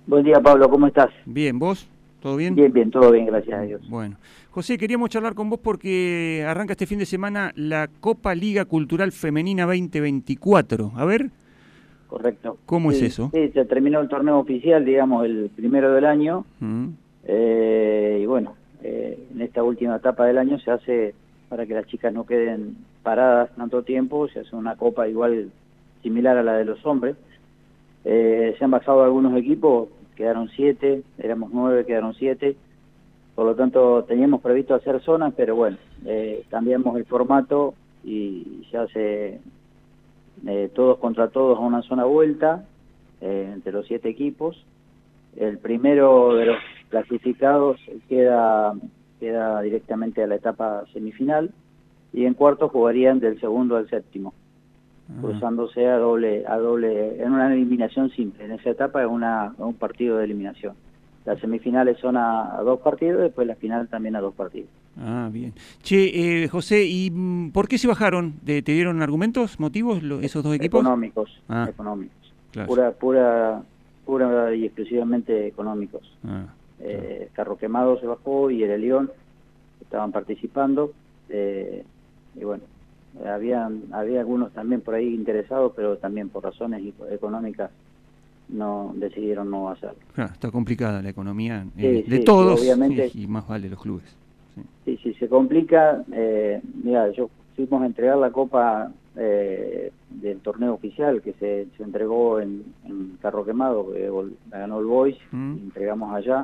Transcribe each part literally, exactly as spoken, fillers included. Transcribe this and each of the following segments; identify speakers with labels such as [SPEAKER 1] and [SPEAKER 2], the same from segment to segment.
[SPEAKER 1] Buen día, Pablo, ¿cómo estás?
[SPEAKER 2] Bien, ¿vos? ¿Todo bien?
[SPEAKER 1] Bien, bien, todo bien, gracias a Dios.
[SPEAKER 2] Bueno. José, queríamos charlar con vos porque arranca este fin de semana la Copa Liga Cultural Femenina veinte veinticuatro. A ver.
[SPEAKER 1] Correcto.
[SPEAKER 2] ¿Cómo
[SPEAKER 1] sí,
[SPEAKER 2] es eso?
[SPEAKER 1] Sí, se terminó el torneo oficial, digamos, el primero del año. Mm. Eh, y bueno, eh, en esta última etapa del año se hace, para que las chicas no queden paradas tanto tiempo, se hace una copa igual similar a la de los hombres. Eh, se han bajado algunos equipos, quedaron siete, éramos nueve, quedaron siete. Por lo tanto, teníamos previsto hacer zonas, pero bueno, eh, cambiamos el formato y se hace eh, todos contra todos a una zona vuelta eh, entre los siete equipos. El primero de los clasificados queda, queda directamente a la etapa semifinal y en cuartos jugarían del segundo al séptimo, uh-huh. cruzándose a doble, a doble, en una eliminación simple. En esa etapa es una, un partido de eliminación. Las semifinales son a, a dos partidos, después la final también a dos partidos.
[SPEAKER 2] Ah, bien. Che, eh, José, ¿y por qué se bajaron? ¿Te, te dieron argumentos, motivos, lo, esos dos equipos?
[SPEAKER 1] Económicos, ah, económicos. Claro. Pura, pura, pura y exclusivamente económicos. Ah, claro. eh, Carro Quemado se bajó y el León estaban participando. Eh, y bueno, había, había algunos también por ahí interesados, pero también por razones económicas no decidieron no hacerlo.
[SPEAKER 2] Claro, está complicada la economía
[SPEAKER 1] sí,
[SPEAKER 2] eh, de
[SPEAKER 1] sí,
[SPEAKER 2] todos,
[SPEAKER 1] sí, obviamente,
[SPEAKER 2] y, y más vale los clubes.
[SPEAKER 1] Sí, sí, sí se complica. Eh, mira, yo fuimos a entregar la copa eh, del torneo oficial que se, se entregó en, en Carro Quemado, que la ganó el Boys, mm. y entregamos allá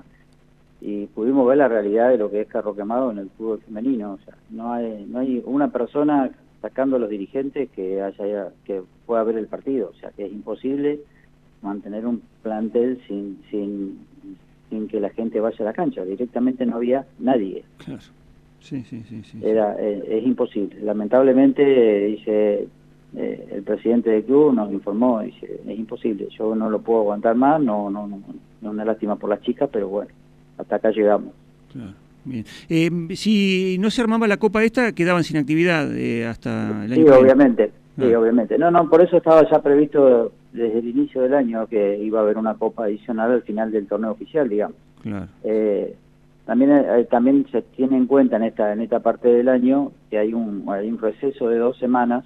[SPEAKER 1] y pudimos ver la realidad de lo que es Carro Quemado en el fútbol femenino. O sea, no hay, no hay una persona sacando a los dirigentes que haya que pueda ver el partido. O sea, que es imposible mantener un plantel sin sin sin que la gente vaya a la cancha. Directamente no había nadie.
[SPEAKER 2] Claro. Sí, sí, sí, sí.
[SPEAKER 1] Era eh, es imposible. Lamentablemente, eh, dice eh, el presidente del club nos informó, dice, es imposible. Yo no lo puedo aguantar más. No, no, no, no una lástima por las chicas, pero bueno, hasta acá llegamos.
[SPEAKER 2] Claro. Bien. Eh, si no se armaba la copa esta, quedaban sin actividad eh, hasta el año
[SPEAKER 1] Sí,
[SPEAKER 2] que viene.
[SPEAKER 1] obviamente. Sí,
[SPEAKER 2] ah.
[SPEAKER 1] obviamente. No, no, por eso estaba ya previsto desde el inicio del año que iba a haber una copa adicional al final del torneo oficial, digamos.
[SPEAKER 2] Claro.
[SPEAKER 1] Eh, también eh, también se tiene en cuenta en esta en esta parte del año que hay un hay un receso de dos semanas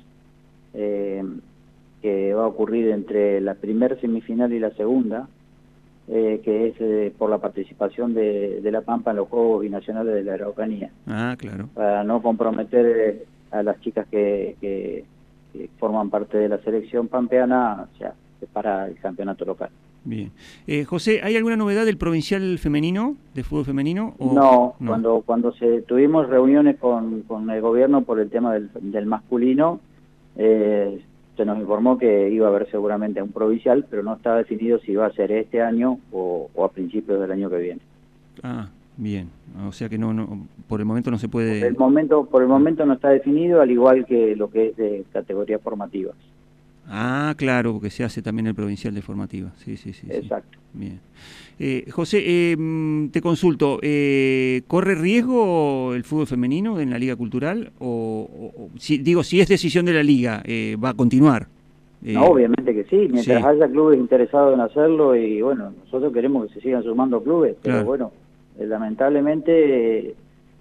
[SPEAKER 1] eh, que va a ocurrir entre la primera semifinal y la segunda, eh, que es eh, por la participación de, de La Pampa en los Juegos Binacionales de la Araucanía.
[SPEAKER 2] Ah, claro.
[SPEAKER 1] Para no comprometer eh, a las chicas que, que, que forman parte de la selección pampeana, o sea, para el campeonato local.
[SPEAKER 2] Bien. Eh, José, ¿hay alguna novedad del provincial femenino, de fútbol femenino? O...
[SPEAKER 1] No, no, cuando cuando se tuvimos reuniones con, con el gobierno por el tema del, del masculino, eh, se nos informó que iba a haber seguramente un provincial, pero no estaba definido si iba a ser este año o, o a principios del año que viene.
[SPEAKER 2] Ah, bien. O sea que no, no por el momento no se puede...
[SPEAKER 1] Por el momento, por el momento no está definido, al igual que lo que es de categorías formativas.
[SPEAKER 2] Ah, claro, porque se hace también el provincial de formativa. Sí, sí, sí.
[SPEAKER 1] Exacto.
[SPEAKER 2] Sí. Bien. Eh, José, eh, te consulto, eh, ¿corre riesgo el fútbol femenino en la Liga Cultural? O, o, o si, digo, si es decisión de la Liga, eh, ¿va a continuar?
[SPEAKER 1] Eh, no, obviamente que sí, mientras sí. haya clubes interesados en hacerlo, y bueno, nosotros queremos que se sigan sumando clubes, pero claro. bueno, eh, lamentablemente,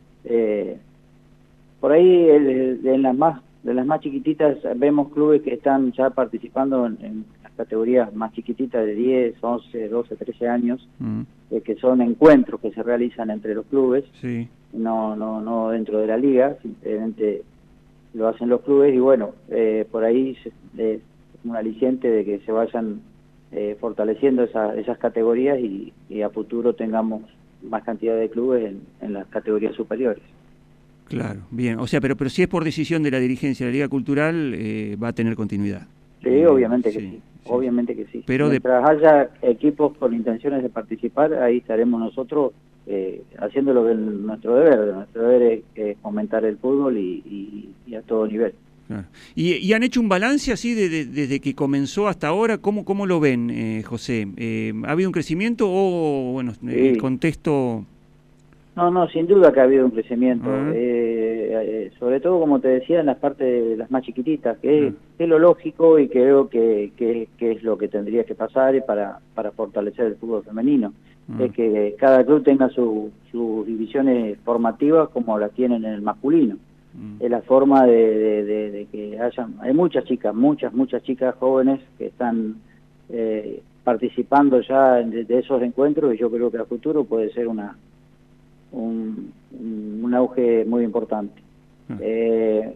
[SPEAKER 1] eh, por ahí el, en las más de las más chiquititas vemos clubes que están ya participando en, en las categorías más chiquititas de diez, once, doce, trece años, mm. eh, que son encuentros que se realizan entre los clubes,
[SPEAKER 2] sí.
[SPEAKER 1] no no no dentro de la liga, simplemente lo hacen los clubes y bueno, eh, por ahí es eh, un aliciente de que se vayan eh, fortaleciendo esa, esas categorías y, y a futuro tengamos más cantidad de clubes en, en las categorías superiores.
[SPEAKER 2] Claro, bien. O sea, pero pero si es por decisión de la dirigencia de la Liga Cultural, eh, va a tener continuidad.
[SPEAKER 1] Sí, eh, obviamente que sí, sí, sí obviamente que sí. Pero mientras de... haya equipos con intenciones de participar, ahí estaremos nosotros eh, haciendo lo que es nuestro deber. Nuestro deber es, es fomentar el fútbol y, y, y a todo nivel.
[SPEAKER 2] Claro. ¿Y, ¿Y han hecho un balance así de, de, desde que comenzó hasta ahora? ¿Cómo, cómo lo ven, eh, José? Eh, ¿Ha habido un crecimiento o, bueno, sí. el contexto...?
[SPEAKER 1] No, no, sin duda que ha habido un crecimiento,
[SPEAKER 2] Uh-huh.
[SPEAKER 1] eh, eh, sobre todo, como te decía, en las partes de las más chiquititas, que,
[SPEAKER 2] Uh-huh.
[SPEAKER 1] es, que es lo lógico y creo que, que, que es lo que tendría que pasar y para, para fortalecer el fútbol femenino. Uh-huh. Es que cada club tenga su, sus divisiones formativas como las tienen en el masculino. Uh-huh. Es la forma de, de, de, de que haya, hay muchas chicas, muchas, muchas chicas jóvenes que están eh, participando ya de, de esos encuentros, y yo creo que a futuro puede ser una Un, un auge muy importante. Uh-huh. Eh,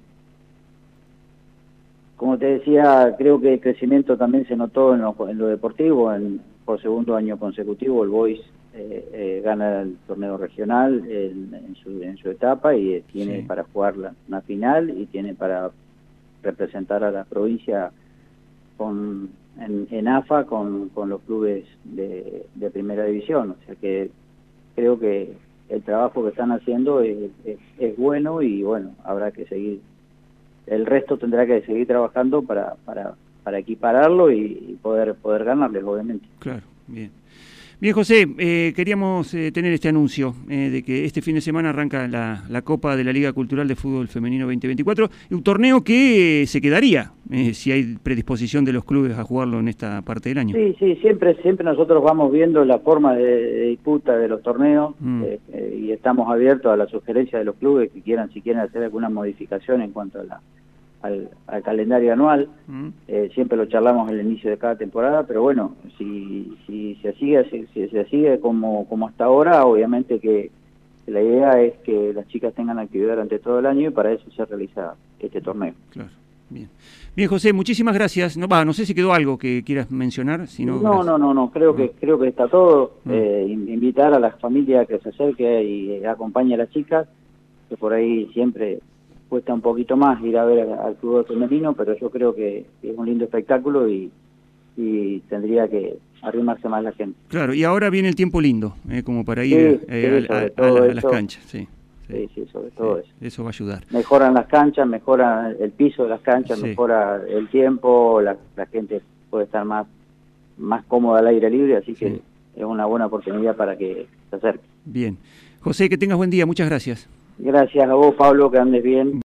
[SPEAKER 1] como te decía, creo que el crecimiento también se notó en lo, en lo deportivo. En, por segundo año consecutivo el Boys eh, eh, gana el torneo regional en, en, su, en su etapa y eh, tiene sí. para jugar la, una final y tiene para representar a la provincia con, en, en A F A con, con los clubes de, de primera división. O sea que creo que el trabajo que están haciendo es, es, es bueno y bueno, habrá que seguir, el resto tendrá que seguir trabajando para para, para equipararlo y, y poder poder ganarles, obviamente.
[SPEAKER 2] Claro, bien. Bien, José, eh, queríamos eh, tener este anuncio eh, de que este fin de semana arranca la, la Copa de la Liga Cultural de Fútbol Femenino veinte veinticuatro, un torneo que eh, se quedaría, eh, si hay predisposición de los clubes a jugarlo en esta parte del año.
[SPEAKER 1] Sí, sí, siempre siempre nosotros vamos viendo la forma de, de disputa de los torneos mm. eh, eh, y estamos abiertos a la sugerencia de los clubes que quieran, si quieren hacer alguna modificación en cuanto a la Al, al calendario anual. Mm. eh, siempre lo charlamos al inicio de cada temporada, pero bueno, si, si se sigue si, si se sigue como, como hasta ahora, obviamente que la idea es que las chicas tengan actividad durante todo el año y para eso se realiza este torneo.
[SPEAKER 2] Claro, bien. Bien, José, muchísimas gracias. No, bah, no sé si quedó algo que quieras mencionar. Si no,
[SPEAKER 1] no, no, no, no, creo, mm. que, creo que está todo. Mm. Eh, invitar a la familia que se acerque y acompañe a las chicas, que por ahí siempre cuesta un poquito más ir a ver al fútbol femenino, pero yo creo que es un lindo espectáculo y, y tendría que arrimarse más la gente.
[SPEAKER 2] Claro, y ahora viene el tiempo lindo, eh, como para ir sí, eh, sí, a, a, a, la, a las canchas. Sí,
[SPEAKER 1] sí, sí, sobre todo sí, eso.
[SPEAKER 2] Eso va a ayudar.
[SPEAKER 1] Mejoran las canchas, mejora el piso de las canchas, sí. mejora el tiempo, la, la gente puede estar más, más cómoda al aire libre, así que sí. es una buena oportunidad para que se acerque.
[SPEAKER 2] Bien. José, que tengas buen día, muchas gracias.
[SPEAKER 1] Gracias a vos, Pablo, que andes bien.